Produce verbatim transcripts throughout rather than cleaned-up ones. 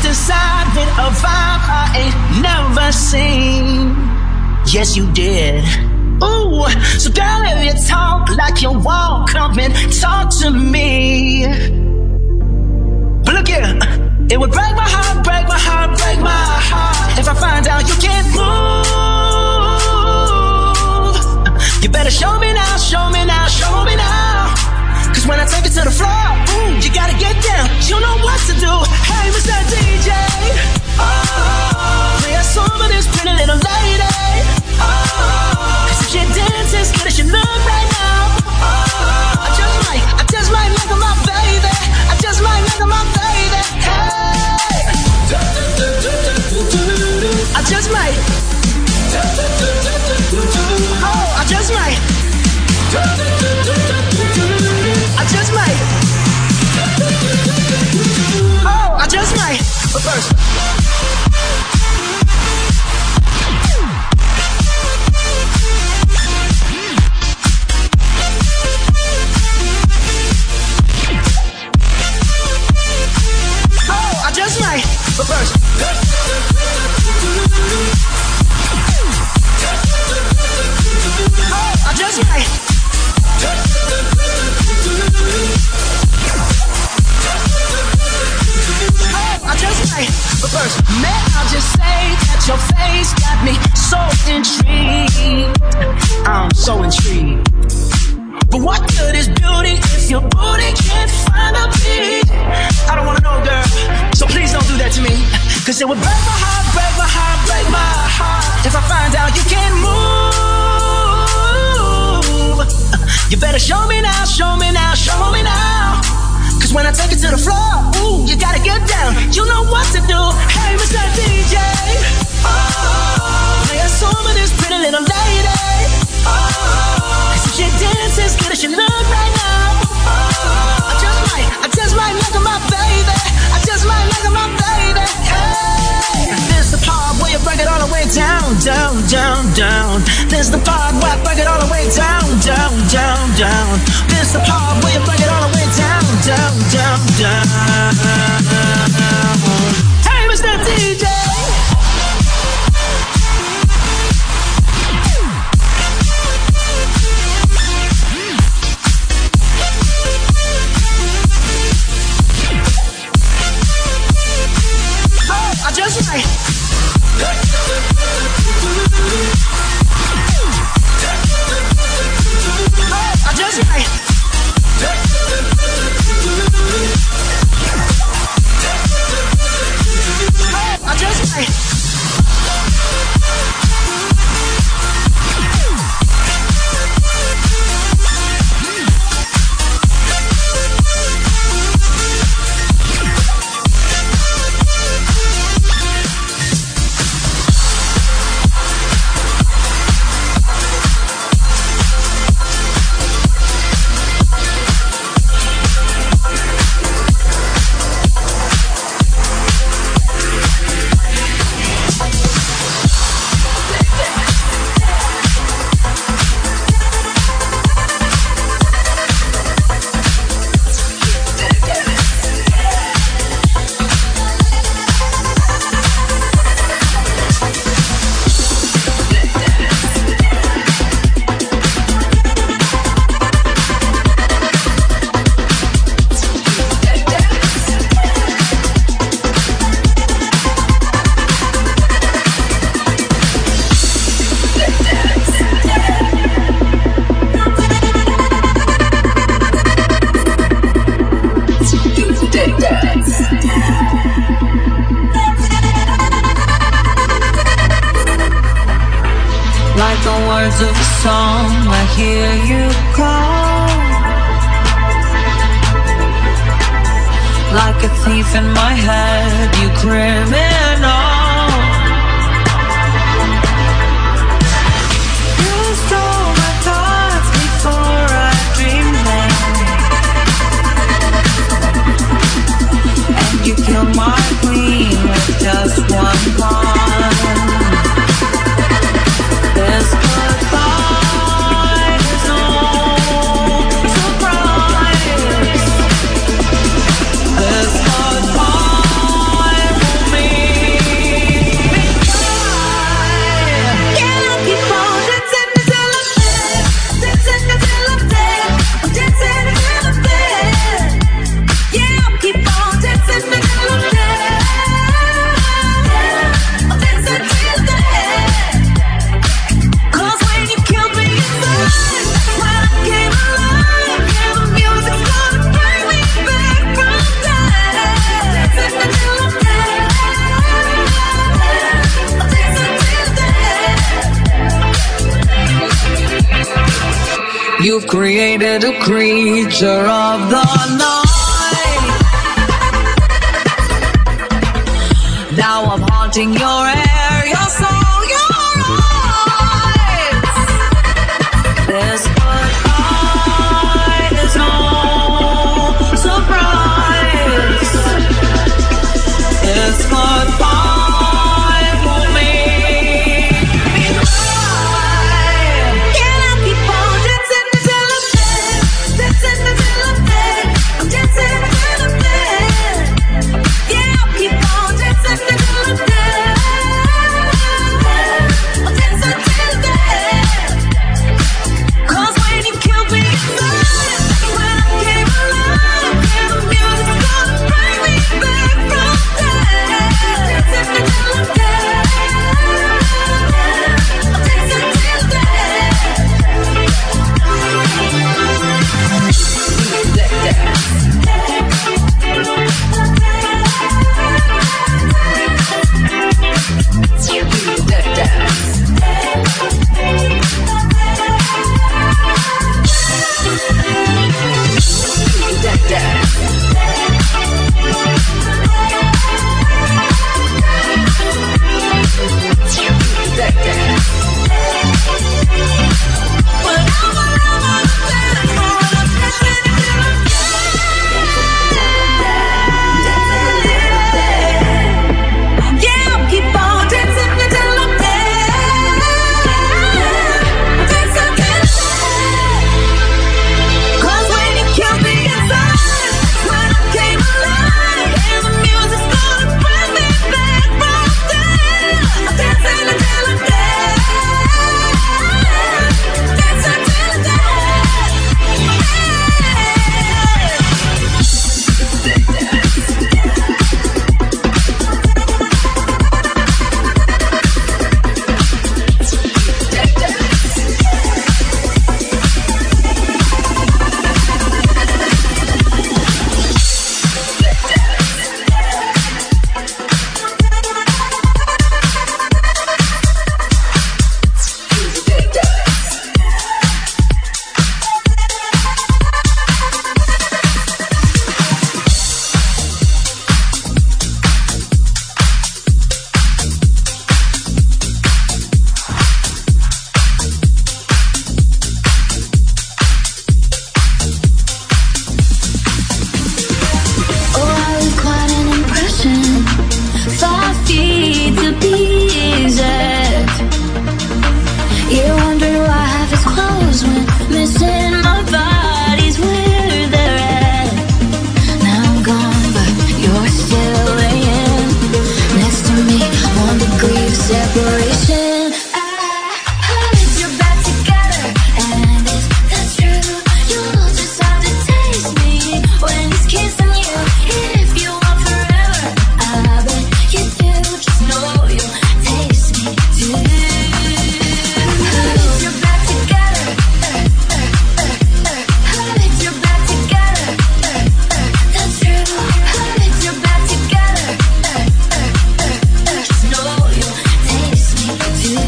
inside with a vibe I ain't never seen. Yes, you did. Ooh, so girl, if you talk like you won't come and talk to me. But look here, it would break my heart, break my heart, break my heart if I find out you can't move. You better show me now, show me now, show me now. Cause when I take it to the floor, ooh, you gotta get down. You know what to do. Hey, Mister D J, oh, play a song for this pretty little lady. Oh, cause if she dances good as she look right now, oh, I just might, I just might make her my baby. I just might make her my baby. Hey, I just might. Oh, I just might. I just might. Oh, I just might. But first, oh, I just might. But first, oh, I just might. I just might, but first, may I just say that your face got me so intrigued. I'm so intrigued. But what good is beauty if your booty can't find a beat? I don't wanna know, girl, so please don't do that to me. Cause it would break my heart, break my heart, break my heart if I find out you can't move. You better show me now, show me now, show me now. Cause when I take it to the floor, ooh, you gotta get down. You know what to do. Hey, Mister D J, oh, play a song for this pretty little lady. Oh, cause if she dances as good as she look right now, oh, I just might, I just might make her my baby. I just might make her my baby. Hey, this the part where you break it all the way down, down, down, down. This the part where I break it all the way down, down, down, down. This the part where you break it all the way down, down, down, down. Hey, Mister D J. Oh, I just might. Oh, I just might. I just might. Like the words of a song, I hear you call. Like a thief in my head, you criminal. You stole my thoughts before I dreamed them, and you killed my queen with just one pawn. This goodbye is no surprise. This goodbye will you've created a creature of the night. Now I'm haunting your air, your soul, your eyes. This goodbye is no surprise. This goodbye will make me cry. Can I keep on dancing until I'm dead? Dancing until I'm dead. I'm dancing until I'm dead. Yeah, I'll keep on dancing until I'm dead. I'll dance until I'm dead. 'Cause when you killed me inside, when I came alive, and the music's gonna bring me back from dead. Dancing until I'm dead. I'll dance until I'm dead. Yeah, I'll keep on dancing until I'm dead. I'll dance until I'm dead. 'Cause when you killed me inside, when I came alive, and the music's gonna bring me back from dead. I'm dancing until I'm dead. Dancing until I'm dead. Oh, I leave quite an impression. Five feet to be exact. You're wondering why half is closed when missing my body's where they're at. Now I'm gone, but you're still laying next to me. One degree of separation. I hold your back together, and if that's true, you'll just have to taste me when he's kissing you. If you want forever, I bet you do. Just know you'll taste me too. Hold your back together, hold your back together. That's true. Hold your back together. Just know you'll taste me too.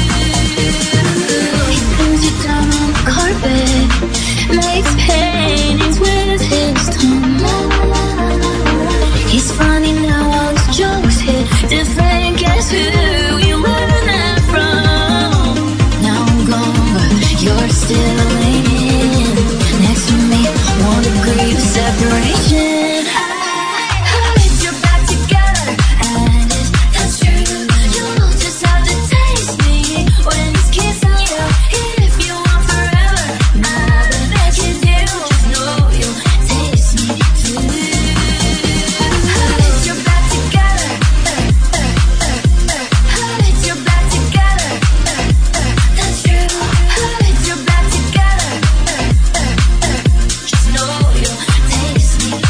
He brings you down on the carpet, makes paintings with his tongue. He's funny now, all his jokes hit different. Guess who you learned that from? Now I'm gone, but you're still laying next to me. One degree of separation. I hold your back together, and if that's true, you'll just have to taste me when he's kissing you. If you want forever, I bet you do. Just know you'll taste me too. Hold your back together, hold your back together. That's true. Hold your back together. Just know you'll taste me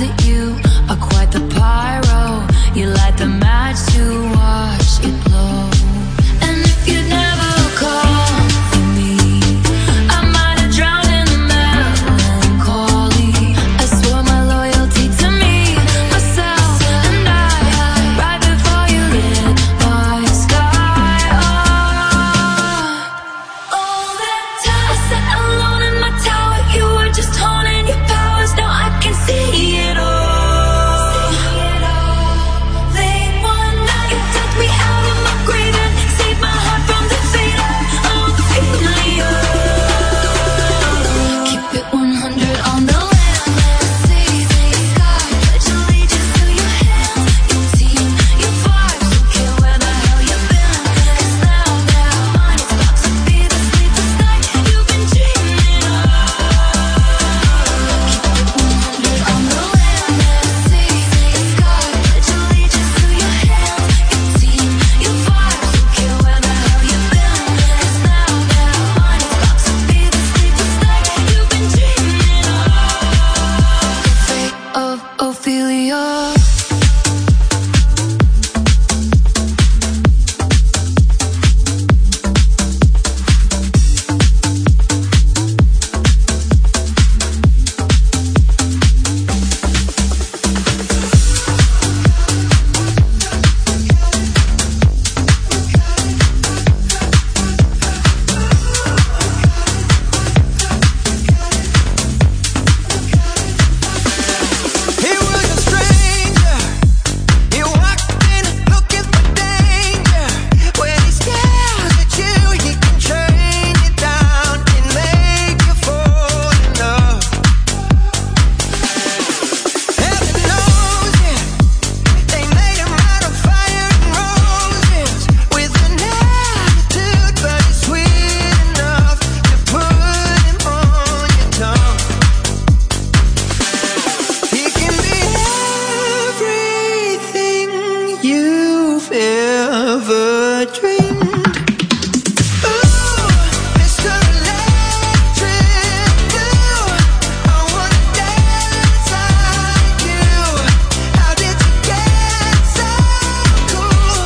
that you are quite the pyro. You light the match to watch it blow. And if you'd never call for me, I might have drowned in the melancholy. I swore my loyalty to me, myself, and I. Right before you lit my sky up. All that time I sat alone in my tower, you were just honing your powers. Now I can see it all. Late one night, you took me out of my grave and saved my heart from the fate of Ophelia. Keep it one hundred on the land, sea, sky. Pledge allegiance to your hands, your team, your vibes. Don't care where the hell you've been. 'Cause now, now, mine is about to be the sleepless night you've been dreaming of. Keep it one hundred on the land, sea, sky. Pledge allegiance to your hands, your team, your vibes. Don't care where the hell you've been. 'Cause now, now, mine is about to be the sleepless night you've been dreaming of. The fate of Ophelia. He was a stranger. He walked in looking for danger. When he stares at you, he can train you down and make you fall in love. Heaven knows it. They made him out of fire and roses, with an attitude, but he's sweet enough to put him on your tongue. He can be everything you've ever dreamed. Ooh, Mister Electric Blue, I wanna dance like you. How did you get so cool?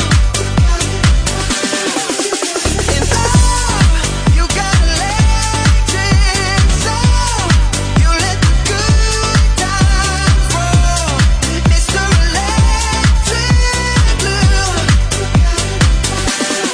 In love, you got electric soul. You let the good times roll. Mister Electric Blue.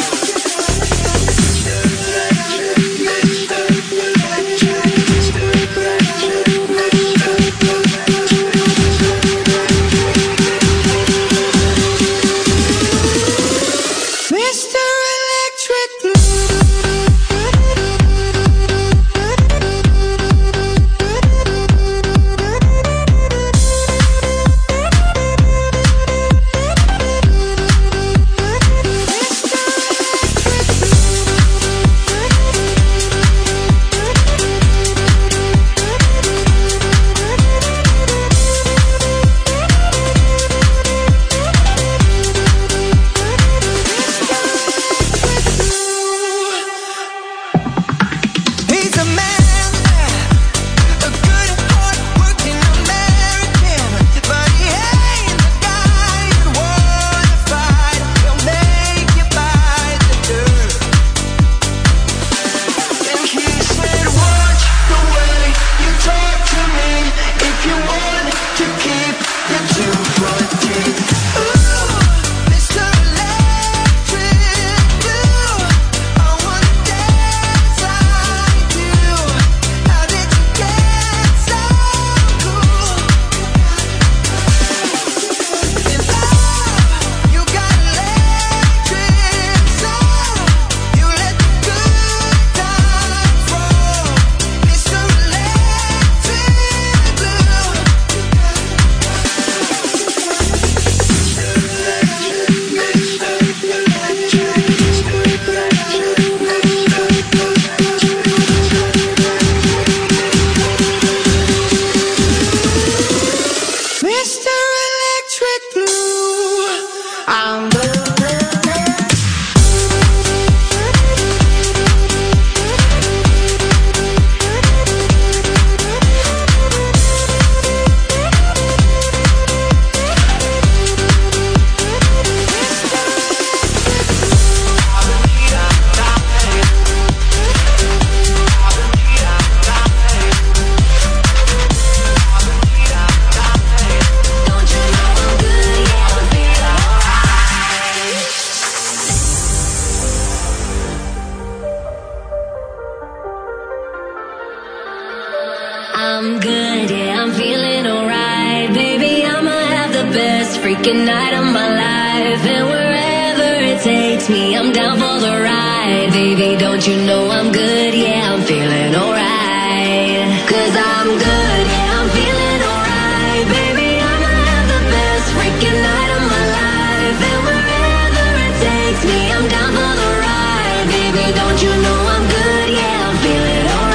freaking night of my life. And wherever it takes me, I'm down for the ride. Baby, don't you know I'm good? Yeah, I'm feeling alright. Cause I'm good, yeah, I'm feeling alright. Baby, I'ma have the best freaking night of my life. And wherever it takes me, I'm down for the ride. Baby, don't you know I'm good? Yeah, I'm feeling alright.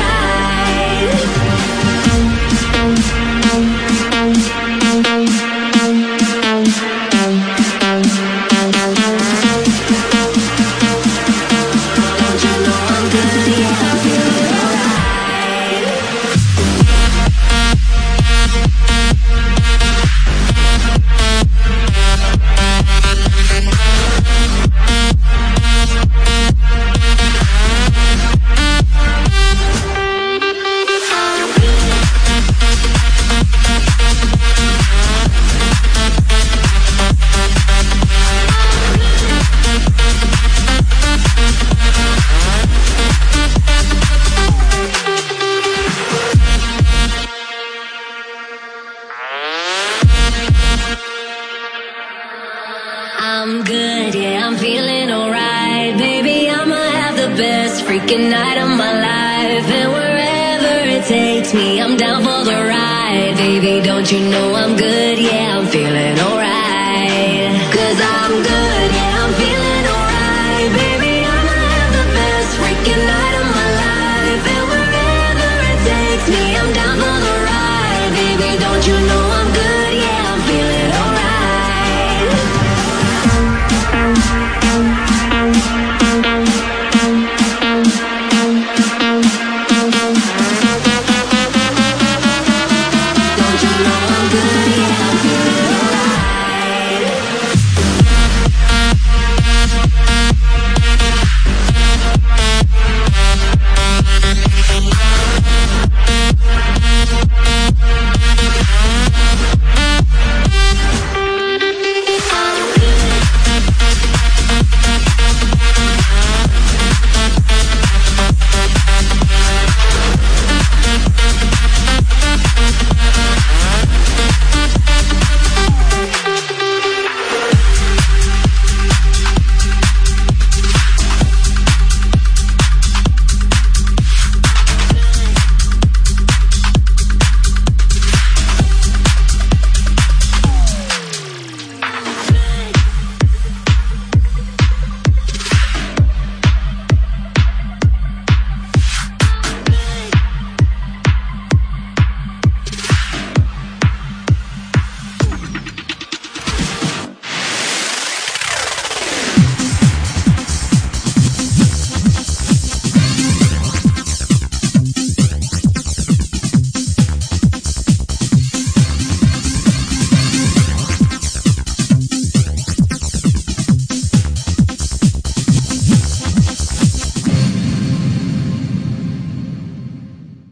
I'm good, yeah, I'm feeling alright. Baby, I'ma have the best freaking night of my life. And wherever it takes me, I'm down for the ride. Baby, don't you know I'm good, yeah, I'm feeling alright. Cause I'm good, yeah, I'm feeling alright. Baby, I'ma have the best freaking night of my life. And wherever it takes me, I'm down for the ride. Baby, don't you know I'm good, yeah, I'm feeling alright. Don't you know I'm good, yeah.